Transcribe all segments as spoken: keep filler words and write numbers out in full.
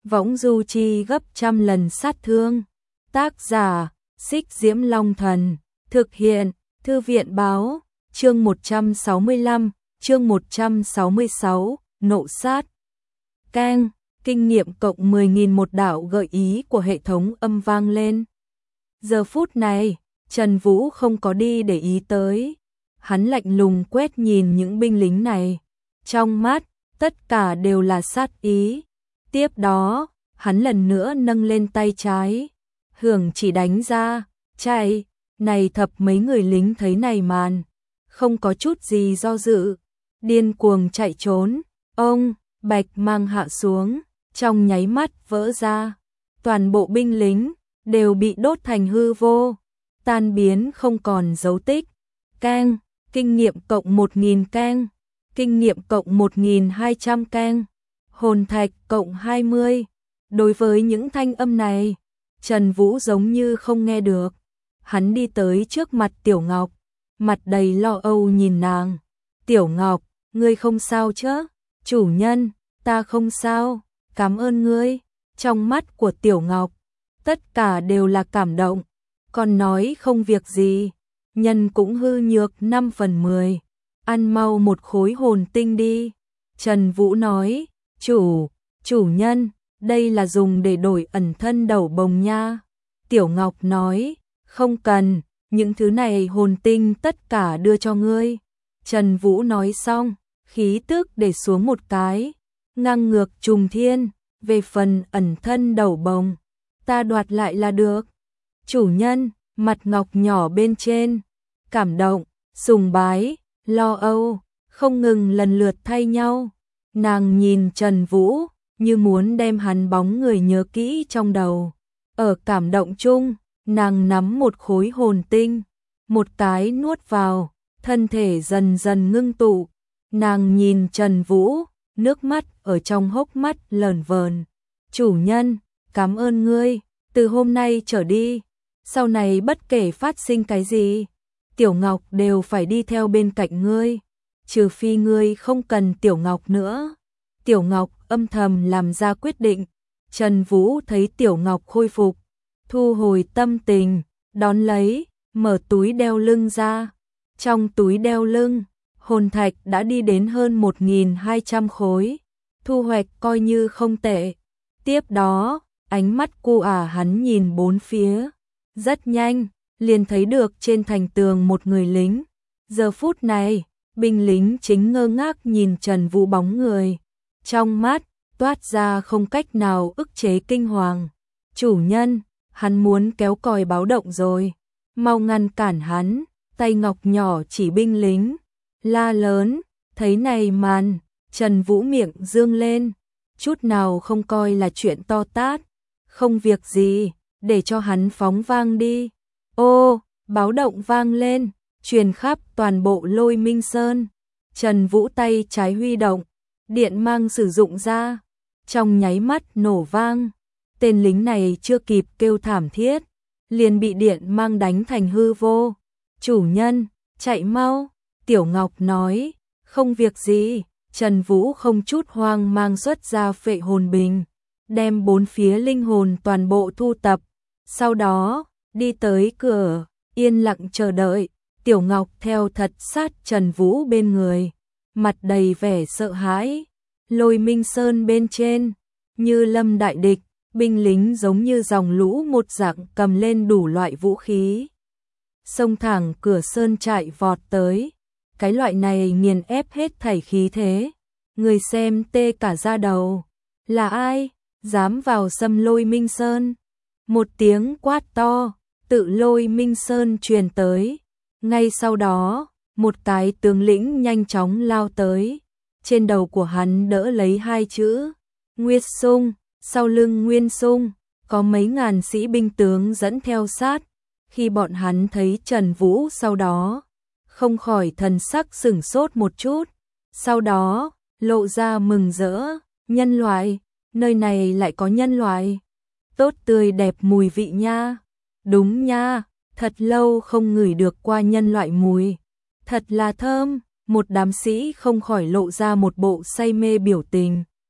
võng du chi gấp trăm lần sát thương. Tác giả, Xích Diễm Long Thần, thực hiện, Thư viện báo, chương một trăm sáu mươi lăm, chương một trăm sáu mươi sáu, nộ sát. Keng, kinh nghiệm cộng mười nghìn một đạo gợi ý của hệ thống âm vang lên. Giờ phút này, Trần Vũ không có đi để ý tới. Hắn lạnh lùng quét nhìn những binh lính này. Trong mắt, tất cả đều là sát ý. Tiếp đó, hắn lần nữa nâng lên tay trái. Hưởng chỉ đánh ra, chạy. Này thập mấy người lính thấy này màn. Không có chút gì do dự. Điên cuồng chạy trốn. Ông, bạch mang hạ xuống. Trong nháy mắt vỡ ra. Toàn bộ binh lính đều bị đốt thành hư vô. Tan biến không còn dấu tích. Keng, kinh nghiệm cộng một nghìn keng. Kinh nghiệm cộng một nghìn hai trăm keng. Hồn thạch cộng hai mươi. Đối với những thanh âm này, Trần Vũ giống như không nghe được. Hắn đi tới trước mặt Tiểu Ngọc, mặt đầy lo âu nhìn nàng. Tiểu Ngọc, ngươi không sao chứ? Chủ nhân, ta không sao, cảm ơn ngươi. Trong mắt của Tiểu Ngọc, tất cả đều là cảm động. Còn nói không việc gì, nhân cũng hư nhược năm phần mười. Ăn mau một khối hồn tinh đi. Trần Vũ nói, chủ, chủ nhân, đây là dùng để đổi ẩn thân đầu bồng nha. Tiểu Ngọc nói, không cần, những thứ này hồn tinh tất cả đưa cho ngươi. Trần Vũ nói xong, khí tức để xuống một cái, ngang ngược trùng thiên, về phần ẩn thân đầu bồng, ta đoạt lại là được. Chủ nhân, mặt ngọc nhỏ bên trên, cảm động, sùng bái, lo âu, không ngừng lần lượt thay nhau. Nàng nhìn Trần Vũ, như muốn đem hắn bóng người nhớ kỹ trong đầu. Ở cảm động chung, nàng nắm một khối hồn tinh, một cái nuốt vào, thân thể dần dần ngưng tụ. Nàng nhìn Trần Vũ, nước mắt ở trong hốc mắt lởn vởn. Chủ nhân, cảm ơn ngươi, từ hôm nay trở đi, sau này bất kể phát sinh cái gì, Tiểu Ngọc đều phải đi theo bên cạnh ngươi, trừ phi ngươi không cần Tiểu Ngọc nữa. Tiểu Ngọc âm thầm làm ra quyết định. Trần Vũ thấy Tiểu Ngọc khôi phục, thu hồi tâm tình, đón lấy, mở túi đeo lưng ra. Trong túi đeo lưng, hồn thạch đã đi đến hơn một nghìn hai trăm khối, thu hoạch coi như không tệ. Tiếp đó, ánh mắt cu ả hắn nhìn bốn phía, rất nhanh, liền thấy được trên thành tường một người lính. Giờ phút này, binh lính chính ngơ ngác nhìn Trần Vũ bóng người, trong mắt toát ra không cách nào ức chế kinh hoàng. Chủ nhân, hắn muốn kéo còi báo động rồi, mau ngăn cản hắn. Tay ngọc nhỏ chỉ binh lính, la lớn. Thấy này màn, Trần Vũ miệng dương lên, chút nào không coi là chuyện to tát. Không việc gì, để cho hắn phóng vang đi. Ô, báo động vang lên, truyền khắp toàn bộ Lôi Minh Sơn. Trần Vũ tay trái huy động, điện mang sử dụng ra, trong nháy mắt nổ vang. Tên lính này chưa kịp kêu thảm thiết, liền bị điện mang đánh thành hư vô. Chủ nhân, chạy mau. Tiểu Ngọc nói, không việc gì. Trần Vũ không chút hoang mang xuất ra phệ hồn bình, đem bốn phía linh hồn toàn bộ thu tập. Sau đó, đi tới cửa, yên lặng chờ đợi. Tiểu Ngọc theo thật sát Trần Vũ bên người, mặt đầy vẻ sợ hãi. Lôi Minh Sơn bên trên, như lâm đại địch, binh lính giống như dòng lũ một dạng cầm lên đủ loại vũ khí, xông thẳng cửa sơn trại vọt tới. Cái loại này nghiền ép hết thảy khí thế, người xem tê cả da đầu. Là ai dám vào xâm Lôi Minh Sơn? Một tiếng quát to tự Lôi Minh Sơn truyền tới. Ngay sau đó, một cái tướng lĩnh nhanh chóng lao tới, trên đầu của hắn đỡ lấy hai chữ Nguyệt Sung, sau lưng Nguyên Sung có mấy ngàn sĩ binh tướng dẫn theo sát. Khi bọn hắn thấy Trần Vũ sau đó, không khỏi thần sắc sửng sốt một chút, sau đó lộ ra mừng rỡ. Nhân loại, nơi này lại có nhân loại, tốt tươi đẹp mùi vị nha. Đúng nha, thật lâu không ngửi được qua nhân loại mùi, thật là thơm. Một đám sĩ không khỏi lộ ra một bộ say mê biểu tình.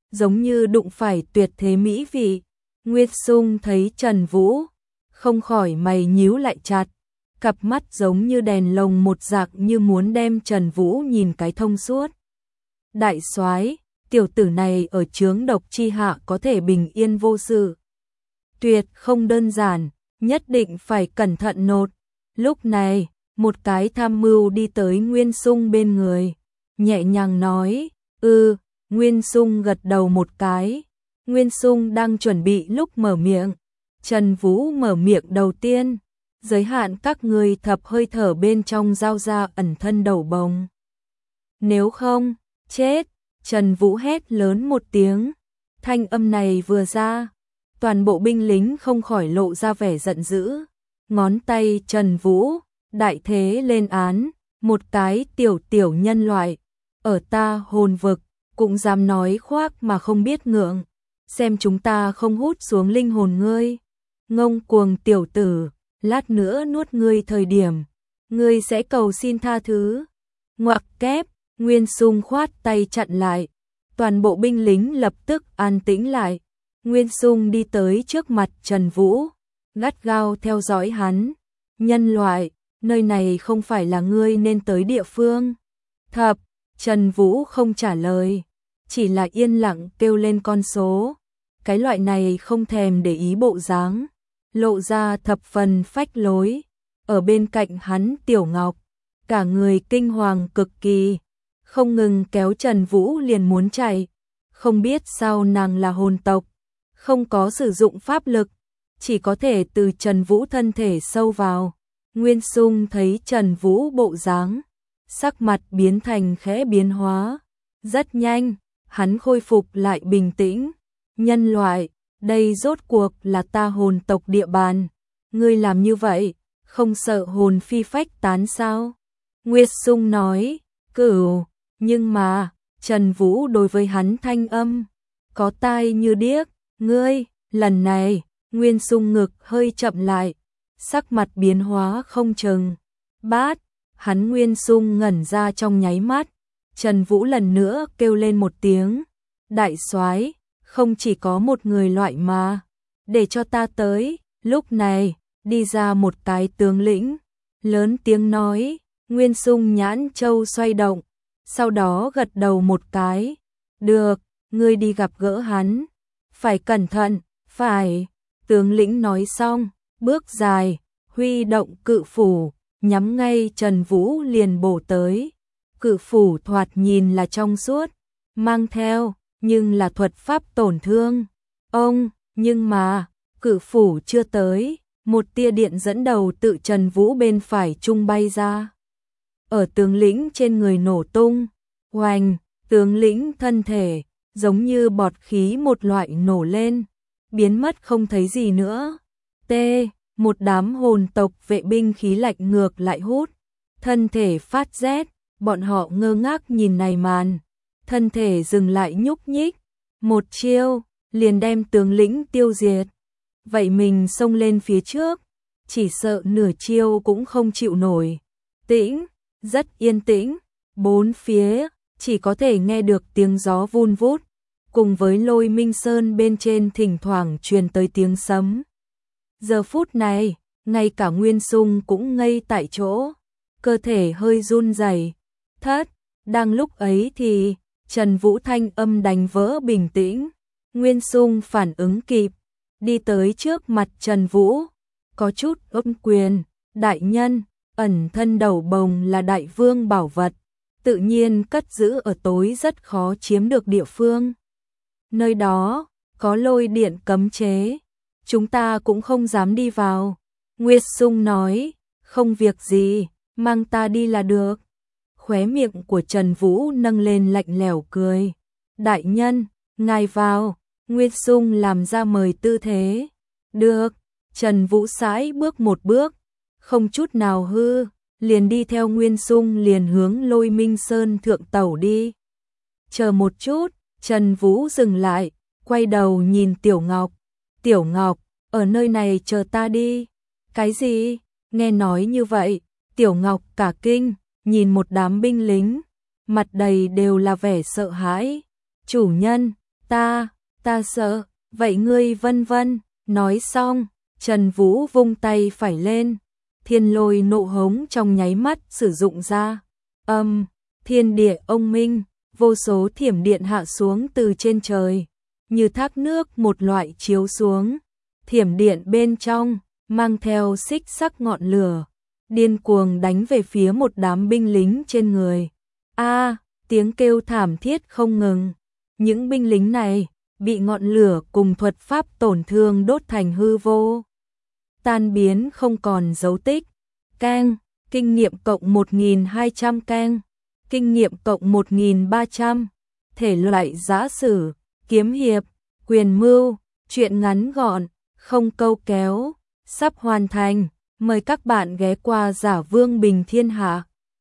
giống như đụng phải tuyệt thế mỹ vị. Nguyệt Sung thấy Trần Vũ, không khỏi mày nhíu lại chặt, cặp mắt giống như đèn lồng một dạng như muốn đem Trần Vũ nhìn cái thông suốt. Đại soái, tiểu tử này ở chướng độc chi hạ có thể bình yên vô sự. Tuyệt không đơn giản, nhất định phải cẩn thận nột. Lúc này, một cái tham mưu đi tới Nguyên Sung bên người, nhẹ nhàng nói, "Ừ." Nguyên Sung gật đầu một cái. Nguyên Sung đang chuẩn bị lúc mở miệng, Trần Vũ mở miệng đầu tiên, "Giới hạn các người thập hơi thở bên trong giao ra ẩn thân đầu bồng. Nếu không, chết." Trần Vũ hét lớn một tiếng. Thanh âm này vừa ra, toàn bộ binh lính không khỏi lộ ra vẻ giận dữ. Ngón tay Trần Vũ, đại thế lên án, "Một cái tiểu tiểu nhân loại, ở ta hồn vực, cũng dám nói khoác mà không biết ngượng. Xem chúng ta không hút xuống linh hồn ngươi. Ngông cuồng tiểu tử, lát nữa nuốt ngươi thời điểm, ngươi sẽ cầu xin tha thứ." Ngoặc kép, Nguyên Sung khoát tay chặn lại. Toàn bộ binh lính lập tức an tĩnh lại. Nguyên Sung đi tới trước mặt Trần Vũ, gắt gao theo dõi hắn. "Nhân loại, nơi này không phải là ngươi nên tới địa phương." Thập, Trần Vũ không trả lời, chỉ là yên lặng kêu lên con số. Cái loại này không thèm để ý bộ dáng, lộ ra thập phần phách lối. Ở bên cạnh hắn Tiểu Ngọc, cả người kinh hoàng cực kỳ, không ngừng kéo Trần Vũ liền muốn chạy. Không biết sao nàng là hồn tộc, không có sử dụng pháp lực, chỉ có thể từ Trần Vũ thân thể sâu vào. Nguyên Sung thấy Trần Vũ bộ dáng, sắc mặt biến thành khẽ biến hóa. Rất nhanh, hắn khôi phục lại bình tĩnh. "Nhân loại, đây rốt cuộc là ta hồn tộc địa bàn. Ngươi làm như vậy, không sợ hồn phi phách tán sao?" Nguyệt Sung nói, "Cửu." Nhưng mà, Trần Vũ đối với hắn thanh âm, có tai như điếc. "Ngươi." Lần này, Nguyên Sung ngực hơi chậm lại, sắc mặt biến hóa không chừng. "Bát." Hắn Nguyên Sung ngẩn ra trong nháy mắt. Trần Vũ lần nữa kêu lên một tiếng, "Đại soái, không chỉ có một người loại mà, để cho ta tới." Lúc này, đi ra một cái tướng lĩnh, lớn tiếng nói. Nguyên Sung nhãn châu xoay động, sau đó gật đầu một cái, "Được, ngươi đi gặp gỡ hắn. Phải cẩn thận." "Phải." Tướng lĩnh nói xong, bước dài, huy động cự phủ, nhắm ngay Trần Vũ liền bổ tới. Cự phủ thoạt nhìn là trong suốt, mang theo, nhưng là thuật pháp tổn thương. Ông, nhưng mà, cự phủ chưa tới, một tia điện dẫn đầu tự Trần Vũ bên phải trung bay ra. Ở tướng lĩnh trên người nổ tung, oành, tướng lĩnh thân thể, giống như bọt khí một loại nổ lên, biến mất không thấy gì nữa. T, một đám hồn tộc vệ binh khí lạnh ngược lại hút, thân thể phát rét, bọn họ ngơ ngác nhìn này màn, thân thể dừng lại nhúc nhích, một chiêu, liền đem tướng lĩnh tiêu diệt. Vậy mình xông lên phía trước, chỉ sợ nửa chiêu cũng không chịu nổi. Tĩnh, rất yên tĩnh, bốn phía, chỉ có thể nghe được tiếng gió vun vút, cùng với Lôi Minh Sơn bên trên thỉnh thoảng truyền tới tiếng sấm. Giờ phút này, ngay cả Nguyên Sung cũng ngây tại chỗ, cơ thể hơi run rẩy. Thất, đang lúc ấy thì, Trần Vũ thanh âm đánh vỡ bình tĩnh. Nguyên Sung phản ứng kịp, đi tới trước mặt Trần Vũ, có chút ôm quyền, "Đại nhân, ẩn thân đầu bồng là đại vương bảo vật, tự nhiên cất giữ ở tối rất khó chiếm được địa phương. Nơi đó, có lôi điện cấm chế, chúng ta cũng không dám đi vào." Nguyệt Sung nói, "Không việc gì, mang ta đi là được." Khóe miệng của Trần Vũ nâng lên lạnh lẽo cười, "Đại nhân, ngài vào." Nguyệt Sung làm ra mời tư thế. "Được." Trần Vũ sải bước một bước, không chút nào hư, liền đi theo Nguyên Sung liền hướng Lôi Minh Sơn thượng tẩu đi. Chờ một chút, Trần Vũ dừng lại, quay đầu nhìn Tiểu Ngọc. "Tiểu Ngọc, ở nơi này chờ ta đi." "Cái gì?" Nghe nói như vậy, Tiểu Ngọc cả kinh, nhìn một đám binh lính, mặt đầy đều là vẻ sợ hãi. "Chủ nhân." Ta, ta sợ, vậy ngươi vân vân, nói xong, Trần Vũ vung tay phải lên, thiên lôi nộ hống trong nháy mắt sử dụng ra, âm, thiên địa ông minh, vô số thiểm điện hạ xuống từ trên trời, như thác nước một loại chiếu xuống, thiểm điện bên trong, mang theo xích sắc ngọn lửa, điên cuồng đánh về phía một đám binh lính trên người. A, tiếng kêu thảm thiết không ngừng, những binh lính này bị ngọn lửa cùng thuật pháp tổn thương đốt thành hư vô, tan biến không còn dấu tích. Keng, kinh nghiệm cộng một nghìn hai trăm keng, kinh nghiệm cộng một nghìn ba trăm, thể loại giã sử, kiếm hiệp, quyền mưu, truyện ngắn gọn, không câu kéo, sắp hoàn thành, mời các bạn ghé qua Giả Vương Bình Thiên Hạ.